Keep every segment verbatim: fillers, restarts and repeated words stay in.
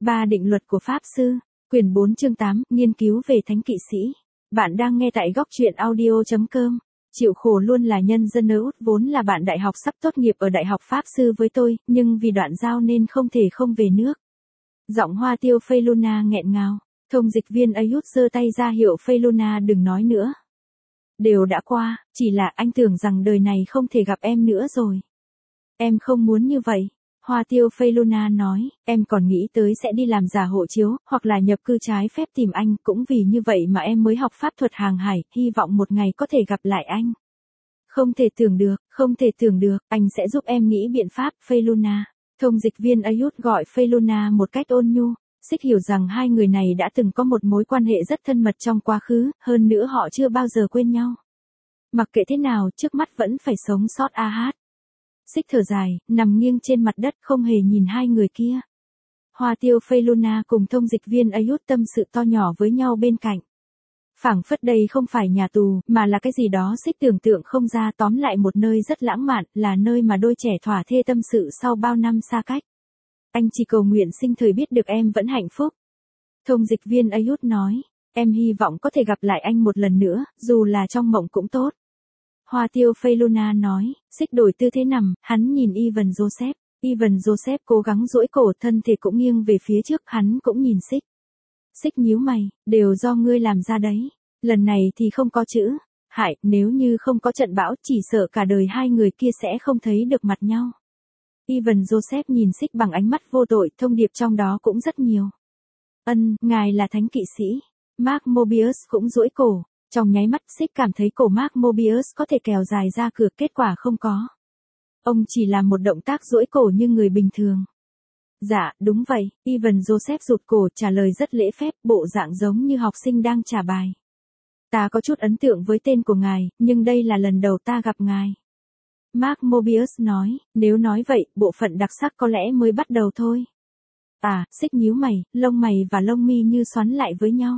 Ba định luật của Pháp Sư, quyển bốn chương tám, nghiên cứu về thánh kỵ sĩ. Bạn đang nghe tại góc truyện audio chấm com. Chịu khổ luôn là nhân dân ở Úc vốn là bạn đại học sắp tốt nghiệp ở Đại học Pháp Sư với tôi, nhưng vì đoạn giao nên không thể không về nước. Giọng hoa tiêu Fayluna nghẹn ngào, thông dịch viên Ayut giơ tay ra hiệu Fayluna đừng nói nữa. Đều đã qua, chỉ là anh tưởng rằng đời này không thể gặp em nữa rồi. Em không muốn như vậy. Hoa tiêu Fayluna nói, em còn nghĩ tới sẽ đi làm giả hộ chiếu, hoặc là nhập cư trái phép tìm anh, cũng vì như vậy mà em mới học pháp thuật hàng hải, hy vọng một ngày có thể gặp lại anh. Không thể tưởng được, không thể tưởng được, anh sẽ giúp em nghĩ biện pháp, Fayluna. Thông dịch viên Ayut gọi Fayluna một cách ôn nhu, Sích hiểu rằng hai người này đã từng có một mối quan hệ rất thân mật trong quá khứ, hơn nữa họ chưa bao giờ quên nhau. Mặc kệ thế nào, trước mắt vẫn phải sống sót a hát. Sích thở dài, nằm nghiêng trên mặt đất không hề nhìn hai người kia. Hoa tiêu Fayluna cùng thông dịch viên Ayut tâm sự to nhỏ với nhau bên cạnh. Phảng phất đây không phải nhà tù, mà là cái gì đó Sích tưởng tượng không ra, tóm lại một nơi rất lãng mạn, là nơi mà đôi trẻ thỏa thê tâm sự sau bao năm xa cách. Anh chỉ cầu nguyện sinh thời biết được em vẫn hạnh phúc. Thông dịch viên Ayut nói, em hy vọng có thể gặp lại anh một lần nữa, dù là trong mộng cũng tốt. Hoa tiêu Fayluna nói, Sích đổi tư thế nằm, hắn nhìn Ivan Joseph. Ivan Joseph cố gắng duỗi cổ, thân thể cũng nghiêng về phía trước, hắn cũng nhìn Sích. Sích nhíu mày, đều do ngươi làm ra đấy. Lần này thì không có chữ. Hại, nếu như không có trận bão, chỉ sợ cả đời hai người kia sẽ không thấy được mặt nhau. Ivan Joseph nhìn Sích bằng ánh mắt vô tội, thông điệp trong đó cũng rất nhiều. Ân, ngài là thánh kỵ sĩ. Mark Mobius cũng duỗi cổ. Trong nháy mắt Sích cảm thấy cổ Mark Mobius có thể kéo dài ra cửa, kết quả không có. Ông chỉ làm một động tác duỗi cổ như người bình thường. Dạ, đúng vậy, Ivan Joseph rụt cổ trả lời rất lễ phép, bộ dạng giống như học sinh đang trả bài. Ta có chút ấn tượng với tên của ngài, nhưng đây là lần đầu ta gặp ngài. Mark Mobius nói, nếu nói vậy, bộ phận đặc sắc có lẽ mới bắt đầu thôi. À, Sích nhíu mày, lông mày và lông mi như xoắn lại với nhau.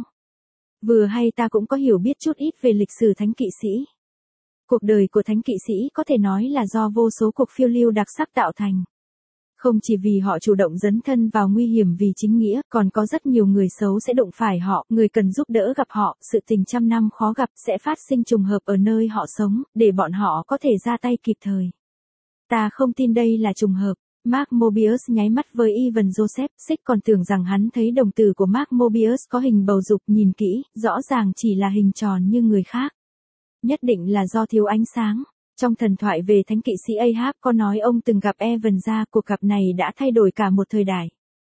Vừa hay ta cũng có hiểu biết chút ít về lịch sử thánh kỵ sĩ. Cuộc đời của thánh kỵ sĩ có thể nói là do vô số cuộc phiêu lưu đặc sắc tạo thành. Không chỉ vì họ chủ động dấn thân vào nguy hiểm vì chính nghĩa, còn có rất nhiều người xấu sẽ đụng phải họ, người cần giúp đỡ gặp họ, sự tình trăm năm khó gặp sẽ phát sinh trùng hợp ở nơi họ sống, để bọn họ có thể ra tay kịp thời. Ta không tin đây là trùng hợp. Mark Mobius nháy mắt với Ivan Joseph, Sích còn tưởng rằng hắn thấy đồng tử của Mark Mobius có hình bầu dục, nhìn kỹ, rõ ràng chỉ là hình tròn như người khác. Nhất định là do thiếu ánh sáng. Trong thần thoại về thánh kỵ sĩ Ahab có nói ông từng gặp Evan ra, cuộc gặp này đã thay đổi cả một thời đại.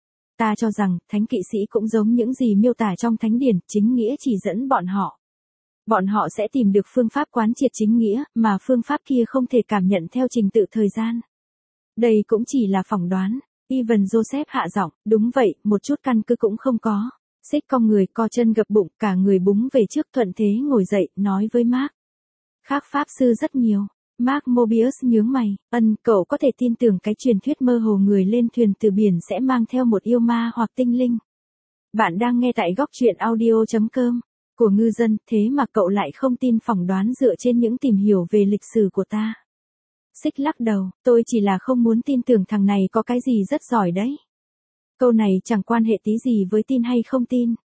Ta cho rằng, thánh kỵ sĩ cũng giống những gì miêu tả trong thánh điển, chính nghĩa chỉ dẫn bọn họ. Bọn họ sẽ tìm được phương pháp quán triệt chính nghĩa, mà phương pháp kia không thể cảm nhận theo trình tự thời gian. Đây cũng chỉ là phỏng đoán. Ivan Joseph hạ giọng, đúng vậy, một chút căn cứ cũng không có. Sích cong người, co chân gập bụng, cả người búng về trước, thuận thế ngồi dậy, nói với Mark. Khác pháp sư rất nhiều. Mark Mobius nhướng mày, ân, cậu có thể tin tưởng cái truyền thuyết mơ hồ người lên thuyền từ biển sẽ mang theo một yêu ma hoặc tinh linh. Bạn đang nghe tại góc truyện audio chấm com của ngư dân, thế mà cậu lại không tin phỏng đoán dựa trên những tìm hiểu về lịch sử của ta. Sích lắc đầu, tôi chỉ là không muốn tin tưởng thằng này có cái gì rất giỏi đấy. Câu này chẳng quan hệ tí gì với tin hay không tin.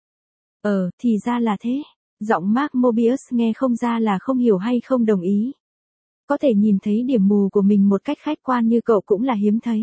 Ờ, thì ra là thế. Giọng Mark Mobius nghe không ra là không hiểu hay không đồng ý. Có thể nhìn thấy điểm mù của mình một cách khách quan như cậu cũng là hiếm thấy.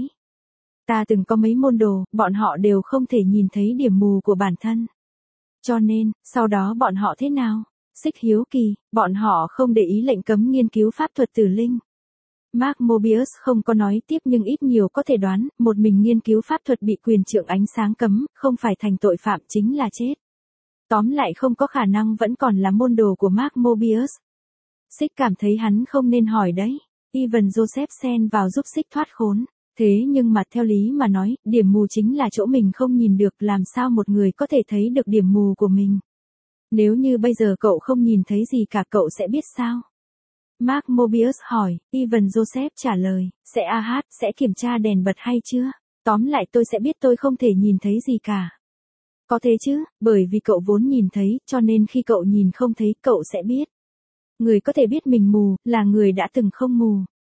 Ta từng có mấy môn đồ, bọn họ đều không thể nhìn thấy điểm mù của bản thân. Cho nên, sau đó bọn họ thế nào? Sích hiếu kỳ, bọn họ không để ý lệnh cấm nghiên cứu pháp thuật tử linh. Mark Mobius không có nói tiếp nhưng ít nhiều có thể đoán, một mình nghiên cứu pháp thuật bị quyền trượng ánh sáng cấm, không phải thành tội phạm chính là chết. Tóm lại không có khả năng vẫn còn là môn đồ của Mark Mobius. Sích cảm thấy hắn không nên hỏi đấy. Ivan Joseph xen vào giúp Sích thoát khốn. Thế nhưng mà theo lý mà nói, điểm mù chính là chỗ mình không nhìn được, làm sao một người có thể thấy được điểm mù của mình. Nếu như bây giờ cậu không nhìn thấy gì cả, cậu sẽ biết sao? Mark Mobius hỏi, Ivan Joseph trả lời, sẽ a hát, sẽ kiểm tra đèn bật hay chưa? Tóm lại tôi sẽ biết tôi không thể nhìn thấy gì cả. Có thế chứ, bởi vì cậu vốn nhìn thấy, cho nên khi cậu nhìn không thấy, cậu sẽ biết. Người có thể biết mình mù, là người đã từng không mù.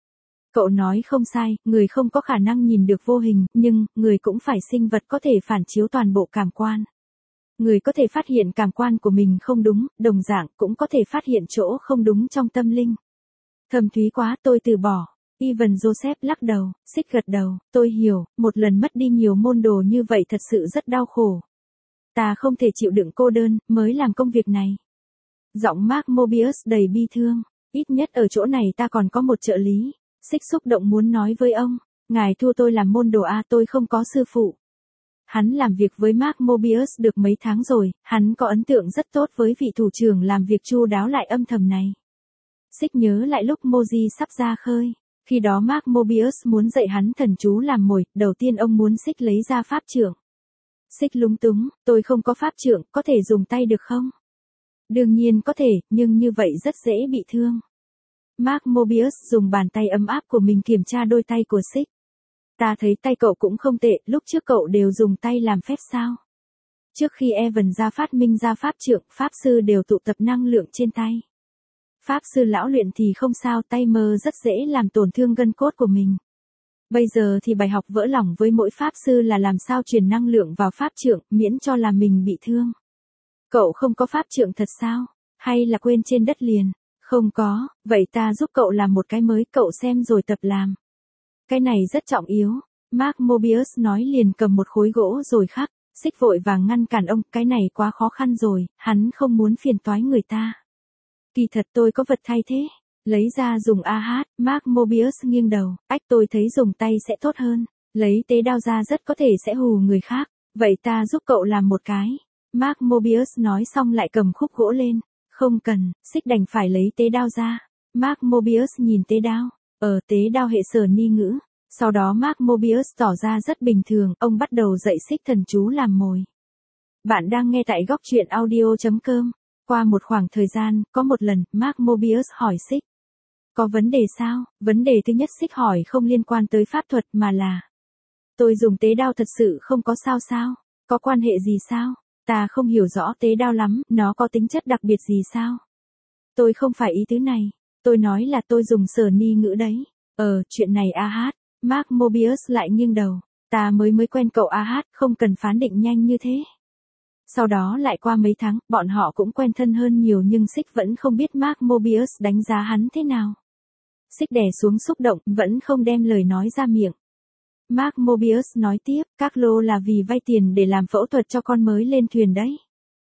Cậu nói không sai, người không có khả năng nhìn được vô hình, nhưng, người cũng phải sinh vật có thể phản chiếu toàn bộ cảm quan. Người có thể phát hiện cảm quan của mình không đúng, đồng dạng cũng có thể phát hiện chỗ không đúng trong tâm linh. Thâm thúy quá, tôi từ bỏ. Ivan Joseph lắc đầu, Xích gật đầu, tôi hiểu, một lần mất đi nhiều môn đồ như vậy thật sự rất đau khổ. Ta không thể chịu đựng cô đơn, mới làm công việc này. Giọng Mark Mobius đầy bi thương, ít nhất ở chỗ này ta còn có một trợ lý. Xích xúc động muốn nói với ông, ngài thua tôi làm môn đồ A, tôi không có sư phụ. Hắn làm việc với Mark Mobius được mấy tháng rồi, hắn có ấn tượng rất tốt với vị thủ trưởng làm việc chu đáo lại âm thầm này. Xích nhớ lại lúc Moji sắp ra khơi, khi đó Mark Mobius muốn dạy hắn thần chú làm mồi, đầu tiên ông muốn Xích lấy ra pháp trượng. Xích lúng túng, tôi không có pháp trượng, có thể dùng tay được không? Đương nhiên có thể, nhưng như vậy rất dễ bị thương. Mark Mobius dùng bàn tay ấm áp của mình kiểm tra đôi tay của Xích. Ta thấy tay cậu cũng không tệ, lúc trước cậu đều dùng tay làm phép sao? Trước khi Evan ra phát minh ra pháp trượng, pháp sư đều tụ tập năng lượng trên tay. Pháp sư lão luyện thì không sao, tay mơ rất dễ làm tổn thương gân cốt của mình. Bây giờ thì bài học vỡ lòng với mỗi pháp sư là làm sao truyền năng lượng vào pháp trượng, miễn cho là mình bị thương. Cậu không có pháp trượng thật sao? Hay là quên trên đất liền? Không có, vậy ta giúp cậu làm một cái mới, cậu xem rồi tập làm. Cái này rất trọng yếu. Mark Mobius nói liền cầm một khối gỗ rồi khắc. Xích vội vàng ngăn cản ông, cái này quá khó khăn rồi, hắn không muốn phiền toái người ta. Kỳ thật tôi có vật thay thế. Lấy ra dùng a hát, Mark Mobius nghiêng đầu, ách tôi thấy dùng tay sẽ tốt hơn. Lấy tế đao ra rất có thể sẽ hù người khác. Vậy ta giúp cậu làm một cái. Mark Mobius nói xong lại cầm khúc gỗ lên. Không cần, Xích đành phải lấy tế đao ra. Mark Mobius nhìn tế đao. Ở tế đao hệ sở ni ngữ. Sau đó Mark Mobius tỏ ra rất bình thường, ông bắt đầu dạy Xích thần chú làm mồi. Bạn đang nghe tại góc truyện audio chấm com. Qua một khoảng thời gian, có một lần, Mark Mobius hỏi Xích. Có vấn đề sao? Vấn đề thứ nhất Xích hỏi không liên quan tới pháp thuật mà là. Tôi dùng tế đao thật sự không có sao sao? Có quan hệ gì sao? Ta không hiểu rõ tế đao lắm, nó có tính chất đặc biệt gì sao? Tôi không phải ý tứ này. Tôi nói là tôi dùng sở ni ngữ đấy. Ờ, chuyện này a hát. Mark Mobius lại nghiêng đầu. Ta mới mới quen cậu a hát, không cần phán định nhanh như thế. Sau đó lại qua mấy tháng, bọn họ cũng quen thân hơn nhiều nhưng Xích vẫn không biết Mark Mobius đánh giá hắn thế nào. Xích đè xuống xúc động, vẫn không đem lời nói ra miệng. Mark Mobius nói tiếp, các lô là vì vay tiền để làm phẫu thuật cho con mới lên thuyền đấy.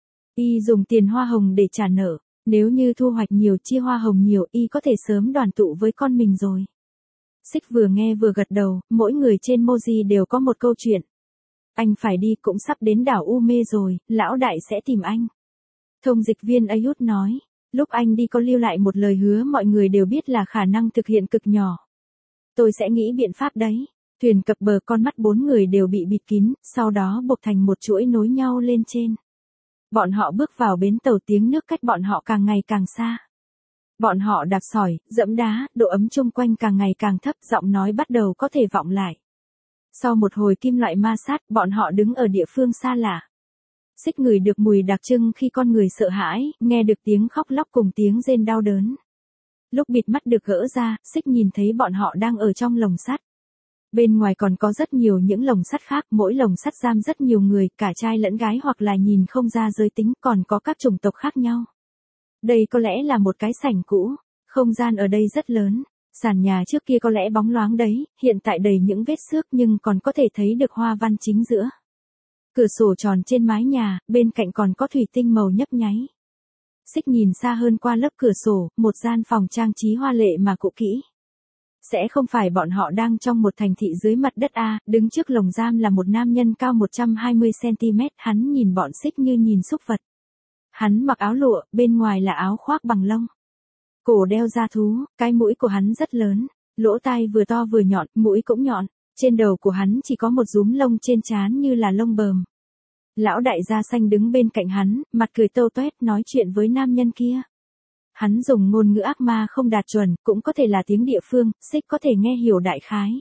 Y dùng tiền hoa hồng để trả nợ, nếu như thu hoạch nhiều chia hoa hồng nhiều y có thể sớm đoàn tụ với con mình rồi. Xích vừa nghe vừa gật đầu, mỗi người trên Moji đều có một câu chuyện. Anh phải đi, cũng sắp đến đảo U Mê rồi, lão đại sẽ tìm anh. Thông dịch viên Ayut nói, lúc anh đi có lưu lại một lời hứa mọi người đều biết là khả năng thực hiện cực nhỏ. Tôi sẽ nghĩ biện pháp đấy. Thuyền cập bờ, con mắt bốn người đều bị bịt kín, sau đó buộc thành một chuỗi nối nhau lên trên. Bọn họ bước vào bến tàu, tiếng nước cách bọn họ càng ngày càng xa. Bọn họ đạp sỏi, dẫm đá, độ ấm chung quanh càng ngày càng thấp, giọng nói bắt đầu có thể vọng lại. Sau một hồi kim loại ma sát, bọn họ đứng ở địa phương xa lạ. Xích ngửi được mùi đặc trưng khi con người sợ hãi, nghe được tiếng khóc lóc cùng tiếng rên đau đớn. Lúc bịt mắt được gỡ ra, Xích nhìn thấy bọn họ đang ở trong lồng sắt. Bên ngoài còn có rất nhiều những lồng sắt khác, mỗi lồng sắt giam rất nhiều người, cả trai lẫn gái hoặc là nhìn không ra giới tính, còn có các chủng tộc khác nhau. Đây có lẽ là một cái sảnh cũ, không gian ở đây rất lớn. Sàn nhà trước kia có lẽ bóng loáng đấy, hiện tại đầy những vết xước nhưng còn có thể thấy được hoa văn chính giữa. Cửa sổ tròn trên mái nhà, bên cạnh còn có thủy tinh màu nhấp nháy. Xích nhìn xa hơn qua lớp cửa sổ, một gian phòng trang trí hoa lệ mà cũ kỹ. Sẽ không phải bọn họ đang trong một thành thị dưới mặt đất a, đứng trước lồng giam là một nam nhân cao một trăm hai mươi xăng ti mét, hắn nhìn bọn Xích như nhìn súc vật. Hắn mặc áo lụa, bên ngoài là áo khoác bằng lông. Cổ đeo da thú, cái mũi của hắn rất lớn, lỗ tai vừa to vừa nhọn, mũi cũng nhọn, trên đầu của hắn chỉ có một rúm lông trên trán như là lông bờm. Lão đại da xanh đứng bên cạnh hắn, mặt cười tâu toét nói chuyện với nam nhân kia. Hắn dùng ngôn ngữ ác ma không đạt chuẩn, cũng có thể là tiếng địa phương, Xích có thể nghe hiểu đại khái.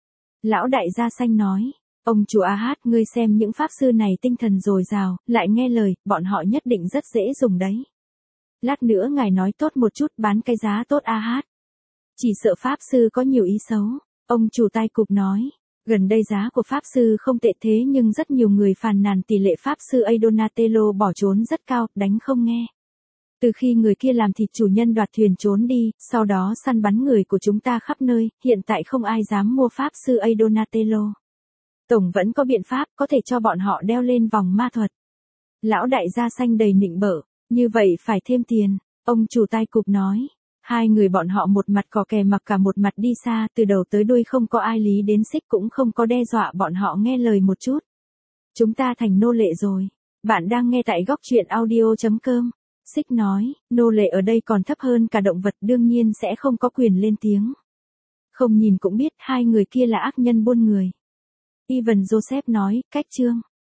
Lão đại da xanh nói, ông chủ a hát, ngươi xem những pháp sư này tinh thần dồi dào, lại nghe lời, bọn họ nhất định rất dễ dùng đấy. Lát nữa ngài nói tốt một chút, bán cái giá tốt a hát. Chỉ sợ Pháp Sư có nhiều ý xấu. Ông chủ tai cụp nói. Gần đây giá của Pháp Sư không tệ thế nhưng rất nhiều người phàn nàn tỷ lệ Pháp Sư A Donatello bỏ trốn rất cao, đánh không nghe. Từ khi người kia làm thịt chủ nhân đoạt thuyền trốn đi, sau đó săn bắn người của chúng ta khắp nơi, hiện tại không ai dám mua Pháp Sư A Donatello. Tổng vẫn có biện pháp, có thể cho bọn họ đeo lên vòng ma thuật. Lão đại gia xanh đầy nịnh bợ, như vậy phải thêm tiền, ông chủ tai cụp nói. Hai người bọn họ một mặt cò kè mặc cả một mặt đi xa, từ đầu tới đuôi không có ai lý đến Xích cũng không có đe dọa bọn họ nghe lời một chút. Chúng ta thành nô lệ rồi. Bạn đang nghe tại góc truyện audio chấm com. Xích nói, nô lệ ở đây còn thấp hơn cả động vật đương nhiên sẽ không có quyền lên tiếng. Không nhìn cũng biết hai người kia là ác nhân buôn người. Ivan Joseph nói, cách chương.